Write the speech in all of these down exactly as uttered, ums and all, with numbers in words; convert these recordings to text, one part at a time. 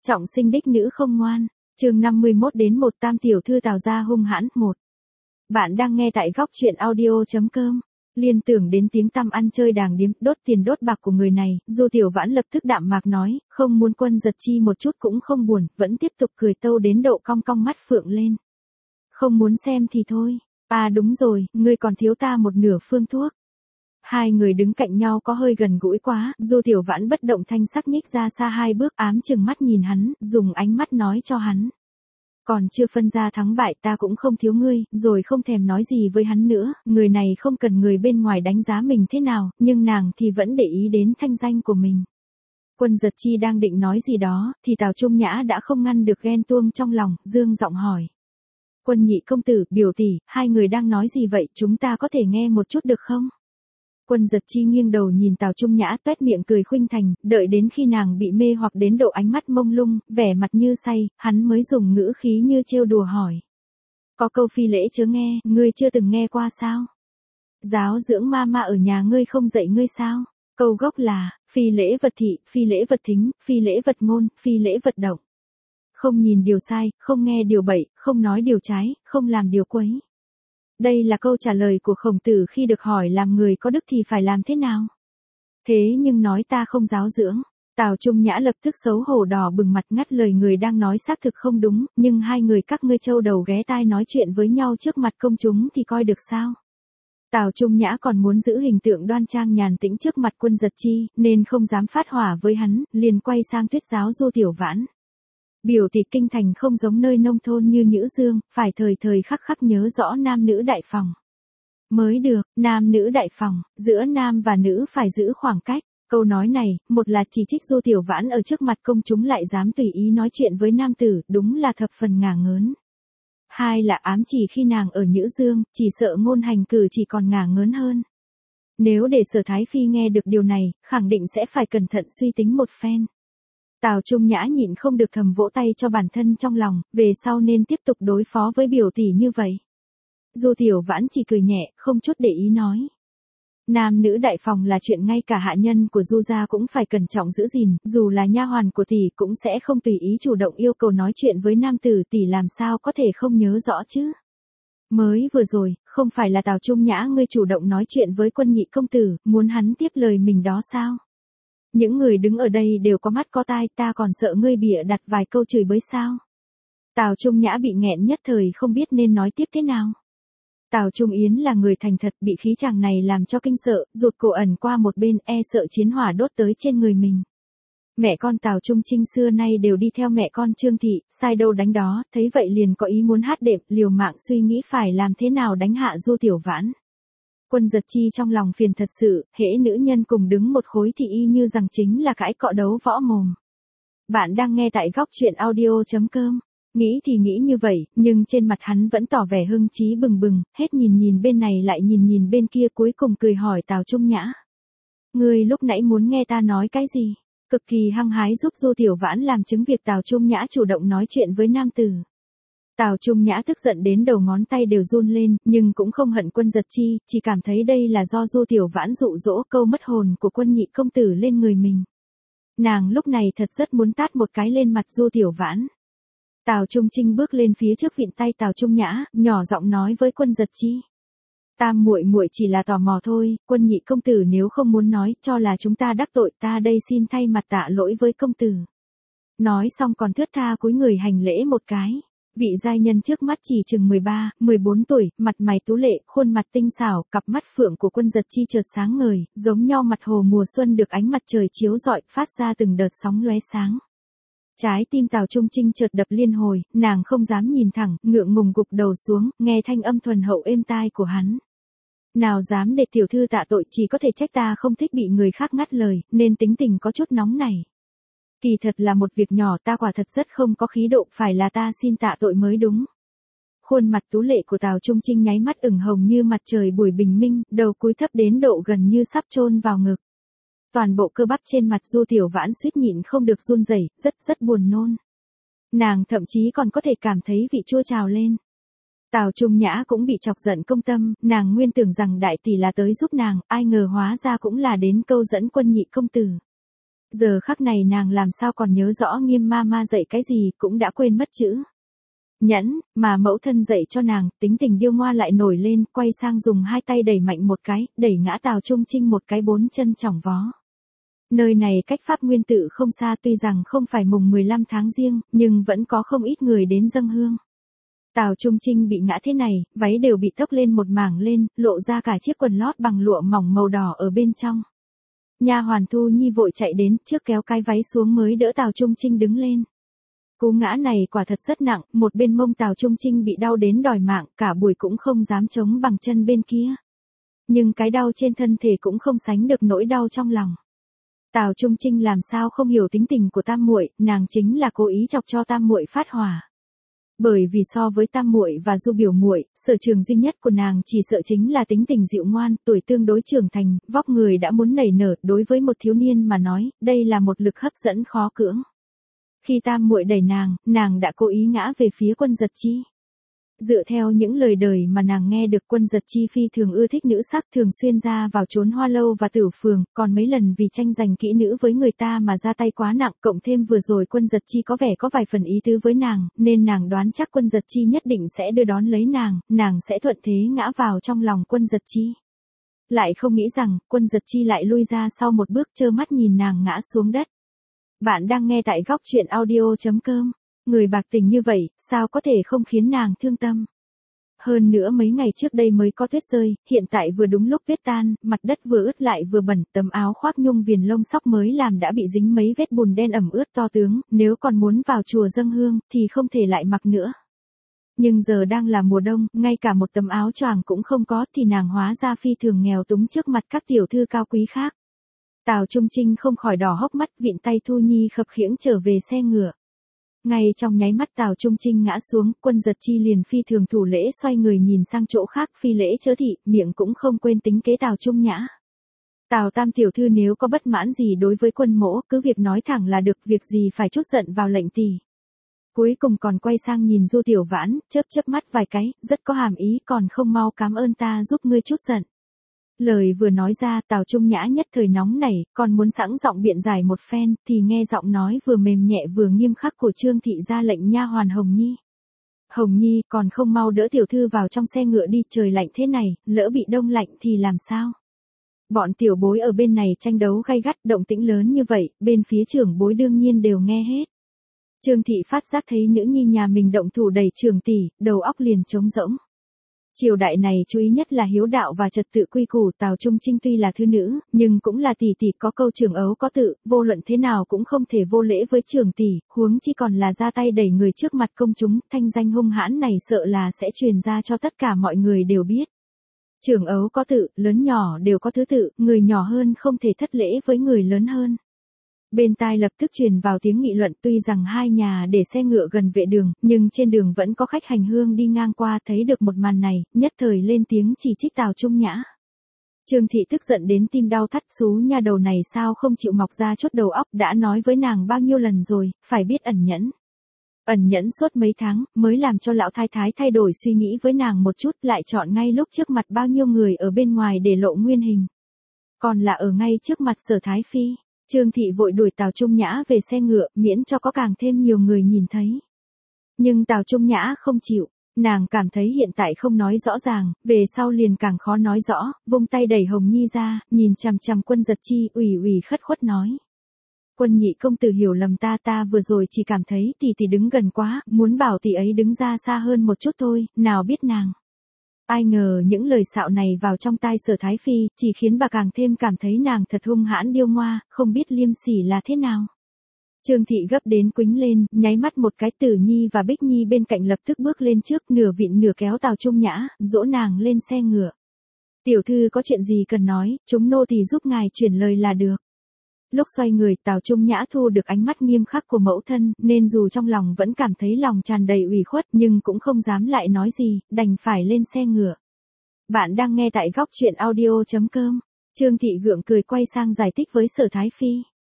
Trọng sinh đích nữ không ngoan, chương năm mươi mốt đến một Tam tiểu thư Tào gia hung hãn, một. Bạn đang nghe tại góc truyện audio.com. Liên tưởng đến tiếng tăm ăn chơi đàng điếm, đốt tiền đốt bạc của người này, Du Tiểu Vãn lập tức đạm mạc nói, không muốn Quân Giật Chi một chút cũng không buồn, vẫn tiếp tục cười tâu đến độ cong cong mắt phượng lên. Không muốn xem thì thôi, à đúng rồi, ngươi còn thiếu ta một nửa phương thuốc. Hai người đứng cạnh nhau có hơi gần gũi quá, Du Tiểu Vãn bất động thanh sắc nhích ra xa hai bước, ám chừng mắt nhìn hắn, dùng ánh mắt nói cho hắn. Còn chưa phân ra thắng bại, ta cũng không thiếu ngươi, rồi không thèm nói gì với hắn nữa, người này không cần người bên ngoài đánh giá mình thế nào, nhưng nàng thì vẫn để ý đến thanh danh của mình. Quân Giật Chi đang định nói gì đó, thì Tào Trung Nhã đã không ngăn được ghen tuông trong lòng, dương giọng hỏi. Quân nhị công tử, biểu tỷ, hai người đang nói gì vậy, chúng ta có thể nghe một chút được không? Quân Giật Chi nghiêng đầu nhìn Tào Trung Nhã, toét miệng cười khuynh thành, đợi đến khi nàng bị mê hoặc đến độ ánh mắt mông lung, vẻ mặt như say, hắn mới dùng ngữ khí như trêu đùa hỏi. Có câu phi lễ chớ nghe, ngươi chưa từng nghe qua sao? Giáo dưỡng ma ma ở nhà ngươi không dạy ngươi sao? Câu gốc là, phi lễ vật thị, phi lễ vật thính, phi lễ vật ngôn, phi lễ vật động. Không nhìn điều sai, không nghe điều bậy, không nói điều trái, không làm điều quấy. Đây là câu trả lời của Khổng Tử khi được hỏi làm người có đức thì phải làm thế nào. Thế nhưng nói ta không giáo dưỡng. Tào Trung Nhã lập tức xấu hổ đỏ bừng mặt ngắt lời người đang nói xác thực không đúng, nhưng hai người các ngươi trâu đầu ghé tai nói chuyện với nhau trước mặt công chúng thì coi được sao. Tào Trung Nhã còn muốn giữ hình tượng đoan trang nhàn tĩnh trước mặt Quân Giật Chi, nên không dám phát hỏa với hắn, liền quay sang thuyết giáo Du Tiểu Vãn. Biểu tỷ kinh thành không giống nơi nông thôn như Nhữ Dương, phải thời thời khắc khắc nhớ rõ nam nữ đại phòng. Mới được, nam nữ đại phòng, giữa nam và nữ phải giữ khoảng cách. Câu nói này, một là chỉ trích Du Tiểu Vãn ở trước mặt công chúng lại dám tùy ý nói chuyện với nam tử, đúng là thập phần ngả ngớn. Hai là ám chỉ khi nàng ở Nhữ Dương, chỉ sợ ngôn hành cử chỉ còn ngả ngớn hơn. Nếu để Sở Thái Phi nghe được điều này, khẳng định sẽ phải cẩn thận suy tính một phen. Tào Trung Nhã nhịn không được thầm vỗ tay cho bản thân trong lòng, về sau nên tiếp tục đối phó với biểu tỷ như vậy. Du Tiểu Vãn chỉ cười nhẹ, không chút để ý nói. Nam nữ đại phòng là chuyện ngay cả hạ nhân của Du gia cũng phải cẩn trọng giữ gìn, dù là nha hoàn của tỷ cũng sẽ không tùy ý chủ động yêu cầu nói chuyện với nam tử, tỷ làm sao có thể không nhớ rõ chứ. Mới vừa rồi, không phải là Tào Trung Nhã ngươi chủ động nói chuyện với Quân nhị công tử, muốn hắn tiếp lời mình đó sao? Những người đứng ở đây đều có mắt có tai, ta còn sợ ngươi bịa đặt vài câu chửi bới sao. Tào Trung Nhã bị nghẹn nhất thời không biết nên nói tiếp thế nào. Tào Trung Yến là người thành thật, bị khí chàng này làm cho kinh sợ, rụt cổ ẩn qua một bên, e sợ chiến hỏa đốt tới trên người mình. Mẹ con Tào Trung Trinh xưa nay đều đi theo mẹ con Trương Thị, sai đâu đánh đó, thấy vậy liền có ý muốn hát đệm, liều mạng suy nghĩ phải làm thế nào đánh hạ Du Tiểu Vãn. Quân Giật Chi trong lòng phiền thật sự, hễ nữ nhân cùng đứng một khối thì y như rằng chính là cãi cọ đấu võ mồm. Bạn đang nghe tại góc truyện audio.com. Nghĩ thì nghĩ như vậy, nhưng trên mặt hắn vẫn tỏ vẻ hưng trí bừng bừng, hết nhìn nhìn bên này lại nhìn nhìn bên kia, cuối cùng cười hỏi Tào Trung Nhã. Ngươi lúc nãy muốn nghe ta nói cái gì? Cực kỳ hăng hái giúp Du Tiểu Vãn làm chứng việc Tào Trung Nhã chủ động nói chuyện với nam tử. Tào Trung Nhã tức giận đến đầu ngón tay đều run lên, nhưng cũng không hận Quân Giật Chi, chỉ cảm thấy đây là do Du Tiểu Vãn dụ dỗ câu mất hồn của Quân nhị công tử lên người mình. Nàng lúc này thật rất muốn tát một cái lên mặt Du Tiểu Vãn. Tào Trung Trinh bước lên phía trước vịn tay Tào Trung Nhã, nhỏ giọng nói với Quân Giật Chi. Tam muội muội chỉ là tò mò thôi, Quân nhị công tử nếu không muốn nói, cho là chúng ta đắc tội, ta đây xin thay mặt tạ lỗi với công tử. Nói xong còn thướt tha cúi người hành lễ một cái. Vị giai nhân trước mắt chỉ chừng mười ba, mười bốn tuổi, mặt mày tú lệ, khuôn mặt tinh xảo, cặp mắt phượng của Quân Giật Chi chợt sáng ngời, giống nhau mặt hồ mùa xuân được ánh mặt trời chiếu rọi, phát ra từng đợt sóng lóe sáng. Trái tim Tào Trung Trinh chợt đập liên hồi, nàng không dám nhìn thẳng, ngượng ngùng gục đầu xuống, nghe thanh âm thuần hậu êm tai của hắn. Nào dám để tiểu thư tạ tội, chỉ có thể trách ta không thích bị người khác ngắt lời, nên tính tình có chút nóng này. Kỳ thật là một việc nhỏ, ta quả thật rất không có khí độ, phải là ta xin tạ tội mới đúng. Khuôn mặt tú lệ của Tào Trung Trinh nháy mắt ửng hồng như mặt trời buổi bình minh, đầu cúi thấp đến độ gần như sắp chôn vào ngực. Toàn bộ cơ bắp trên mặt Du Tiểu Vãn suýt nhịn không được run rẩy, rất rất buồn nôn. Nàng thậm chí còn có thể cảm thấy vị chua trào lên. Tào Trung Nhã cũng bị chọc giận công tâm, nàng nguyên tưởng rằng đại tỷ là tới giúp nàng, ai ngờ hóa ra cũng là đến câu dẫn Quân nhị công tử. Giờ khắc này nàng làm sao còn nhớ rõ Nghiêm ma ma dạy cái gì, cũng đã quên mất chữ nhẫn, mà mẫu thân dạy cho nàng. Tính tình điêu ngoa lại nổi lên, quay sang dùng hai tay đẩy mạnh một cái, đẩy ngã Tào Trung Trinh một cái bốn chân chỏng vó. Nơi này cách Pháp Nguyên Tự không xa, tuy rằng không phải mùng mười lăm tháng Giêng, nhưng vẫn có không ít người đến dâng hương. Tào Trung Trinh bị ngã thế này, váy đều bị tốc lên một mảng lên, lộ ra cả chiếc quần lót bằng lụa mỏng màu đỏ ở bên trong. Nha hoàn Thu Nhi vội chạy đến, trước kéo cái váy xuống mới đỡ Tào Trung Trinh đứng lên. Cú ngã này quả thật rất nặng, một bên mông Tào Trung Trinh bị đau đến đòi mạng, cả buổi cũng không dám chống bằng chân bên kia. Nhưng cái đau trên thân thể cũng không sánh được nỗi đau trong lòng. Tào Trung Trinh làm sao không hiểu tính tình của tam muội, nàng chính là cố ý chọc cho tam muội phát hỏa. Bởi vì so với tam muội và Du biểu muội, sở trường duy nhất của nàng chỉ sợ chính là tính tình dịu ngoan, tuổi tương đối trưởng thành, vóc người đã muốn nảy nở, đối với một thiếu niên mà nói, đây là một lực hấp dẫn khó cưỡng. Khi tam muội đẩy nàng, nàng đã cố ý ngã về phía Quân Giật Chi. Dựa theo những lời đời mà nàng nghe được, Quân Giật Chi phi thường ưa thích nữ sắc, thường xuyên ra vào trốn hoa lâu và tử phường, còn mấy lần vì tranh giành kỹ nữ với người ta mà ra tay quá nặng, cộng thêm vừa rồi Quân Giật Chi có vẻ có vài phần ý tứ với nàng, nên nàng đoán chắc Quân Giật Chi nhất định sẽ đưa đón lấy nàng, nàng sẽ thuận thế ngã vào trong lòng Quân Giật Chi. Lại không nghĩ rằng, Quân Giật Chi lại lui ra sau một bước, trơ mắt nhìn nàng ngã xuống đất. Bạn đang nghe tại góc truyện audio chấm com. Người bạc tình như vậy, sao có thể không khiến nàng thương tâm. Hơn nữa mấy ngày trước đây mới có tuyết rơi, hiện tại vừa đúng lúc tuyết tan, mặt đất vừa ướt lại vừa bẩn, tấm áo khoác nhung viền lông sóc mới làm đã bị dính mấy vết bùn đen ẩm ướt to tướng, nếu còn muốn vào chùa dâng hương, thì không thể lại mặc nữa. Nhưng giờ đang là mùa đông, ngay cả một tấm áo choàng cũng không có, thì nàng hóa ra phi thường nghèo túng trước mặt các tiểu thư cao quý khác. Tào Trung Trinh không khỏi đỏ hốc mắt, vịn tay Thu Nhi khập khiễng trở về xe ngựa. Ngay trong nháy mắt Tào Trung Trinh ngã xuống, Quân Giật Chi liền phi thường thủ lễ xoay người nhìn sang chỗ khác, phi lễ chớ thị, miệng cũng không quên tính kế Tào Trung Nhã. Tào tam tiểu thư nếu có bất mãn gì đối với quân mỗ, cứ việc nói thẳng là được, việc gì phải trút giận vào lệnh tỷ. Cuối cùng còn quay sang nhìn Du Tiểu Vãn, chớp chớp mắt vài cái, rất có hàm ý, còn không mau cảm ơn ta giúp ngươi trút giận. Lời vừa nói ra, Tào Trung Nhã nhất thời nóng nảy, còn muốn sẵn giọng biện giải một phen, thì nghe giọng nói vừa mềm nhẹ vừa nghiêm khắc của Trương thị ra lệnh nha hoàn Hồng Nhi. Hồng Nhi, còn không mau đỡ tiểu thư vào trong xe ngựa đi, trời lạnh thế này, lỡ bị đông lạnh thì làm sao? Bọn tiểu bối ở bên này tranh đấu gay gắt, động tĩnh lớn như vậy, bên phía trưởng bối đương nhiên đều nghe hết. Trương thị phát giác thấy nữ nhi nhà mình động thủ đẩy trưởng tỷ, đầu óc liền trống rỗng. Triều đại này chú ý nhất là hiếu đạo và trật tự quy củ. Tào Trung Trinh tuy là thư nữ, nhưng cũng là tỷ tỷ, có câu trưởng ấu có tự, vô luận thế nào cũng không thể vô lễ với trưởng tỷ, huống chi còn là ra tay đẩy người trước mặt công chúng, thanh danh hung hãn này sợ là sẽ truyền ra cho tất cả mọi người đều biết. Trưởng ấu có tự, lớn nhỏ đều có thứ tự, người nhỏ hơn không thể thất lễ với người lớn hơn. Bên tai lập tức truyền vào tiếng nghị luận, tuy rằng hai nhà để xe ngựa gần vệ đường, nhưng trên đường vẫn có khách hành hương đi ngang qua, thấy được một màn này, nhất thời lên tiếng chỉ trích Tào Trung Nhã. Trương thị tức giận đến tim đau thắt, xú nha đầu này sao không chịu mọc ra chốt đầu óc, đã nói với nàng bao nhiêu lần rồi, phải biết ẩn nhẫn. Ẩn nhẫn suốt mấy tháng, mới làm cho lão thái thái thay đổi suy nghĩ với nàng một chút, lại chọn ngay lúc trước mặt bao nhiêu người ở bên ngoài để lộ nguyên hình. Còn là ở ngay trước mặt Sở Thái Phi. Trương thị vội đuổi Tào Trung Nhã về xe ngựa, miễn cho có càng thêm nhiều người nhìn thấy. Nhưng Tào Trung Nhã không chịu, nàng cảm thấy hiện tại không nói rõ ràng, về sau liền càng khó nói rõ, vung tay đẩy Hồng Nhi ra, nhìn chằm chằm Quân Giật Chi, ủy ủy khất khuất nói. Quân nhị công tử hiểu lầm ta, ta vừa rồi chỉ cảm thấy tỷ tỷ đứng gần quá, muốn bảo tỷ ấy đứng ra xa hơn một chút thôi, nào biết nàng. Ai ngờ những lời xạo này vào trong tai Sở Thái Phi, chỉ khiến bà càng thêm cảm thấy nàng thật hung hãn điêu ngoa, không biết liêm sỉ là thế nào. Trương thị gấp đến quĩnh lên, nháy mắt một cái, Tử Nhi và Bích Nhi bên cạnh lập tức bước lên trước, nửa vịn nửa kéo Tào Trung Nhã, dỗ nàng lên xe ngựa. Tiểu thư có chuyện gì cần nói, chúng nô tỳ giúp ngài chuyển lời là được. Lúc xoay người, Tào Trung Nhã thu được ánh mắt nghiêm khắc của mẫu thân, nên dù trong lòng vẫn cảm thấy lòng tràn đầy ủy khuất, nhưng cũng không dám lại nói gì, đành phải lên xe ngựa. Bạn đang nghe tại góc truyện audio chấm com. Trương thị gượng cười quay sang giải thích với Sở Thái Phi.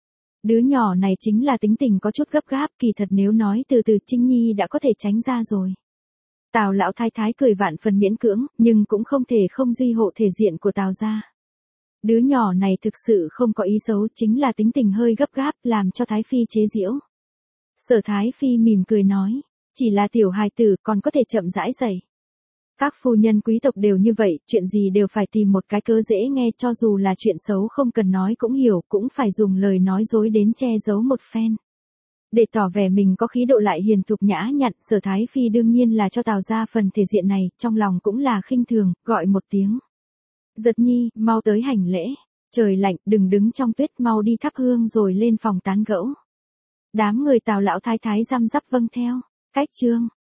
Đứa nhỏ này chính là tính tình có chút gấp gáp, kỳ thật nếu nói từ từ Trinh Nhi đã có thể tránh ra rồi. Tào lão thái thái cười vạn phần miễn cưỡng, nhưng cũng không thể không duy hộ thể diện của Tào gia. Đứa nhỏ này thực sự không có ý xấu, chính là tính tình hơi gấp gáp, làm cho Thái Phi chế giễu. Sở Thái Phi mỉm cười nói, chỉ là tiểu hài tử, còn có thể chậm rãi dạy. Các phu nhân quý tộc đều như vậy, chuyện gì đều phải tìm một cái cớ dễ nghe, cho dù là chuyện xấu không cần nói cũng hiểu, cũng phải dùng lời nói dối đến che giấu một phen. Để tỏ vẻ mình có khí độ lại hiền thục nhã nhặn, Sở Thái Phi đương nhiên là cho Tào ra phần thể diện này, trong lòng cũng là khinh thường, gọi một tiếng. Giật Nhi, mau tới hành lễ. Trời lạnh, đừng đứng trong tuyết, mau đi thắp hương rồi lên phòng tán gẫu. Đám người Tào lão thái thái răm rắp vâng theo. Cách chương